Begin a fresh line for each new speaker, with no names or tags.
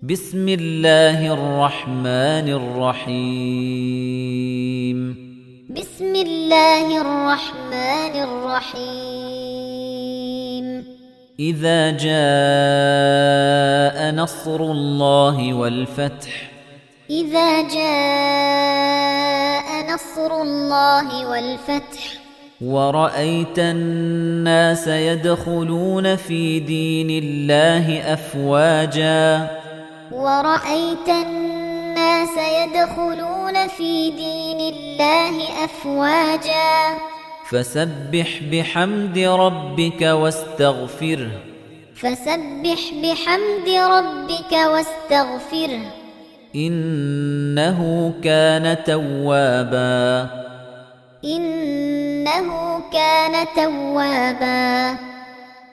بسم الله الرحمن الرحيم
بسم الله الرحمن الرحيم
إذا جاء نصر الله والفتح
إذا جاء نصر الله والفتح
ورأيت الناس يدخلون في دين الله أفواجا
ورأيت الناس يدخلون في دين الله أفواجا
فسبح بحمد ربك واستغفره إنه كان توابا
إنه كان توابا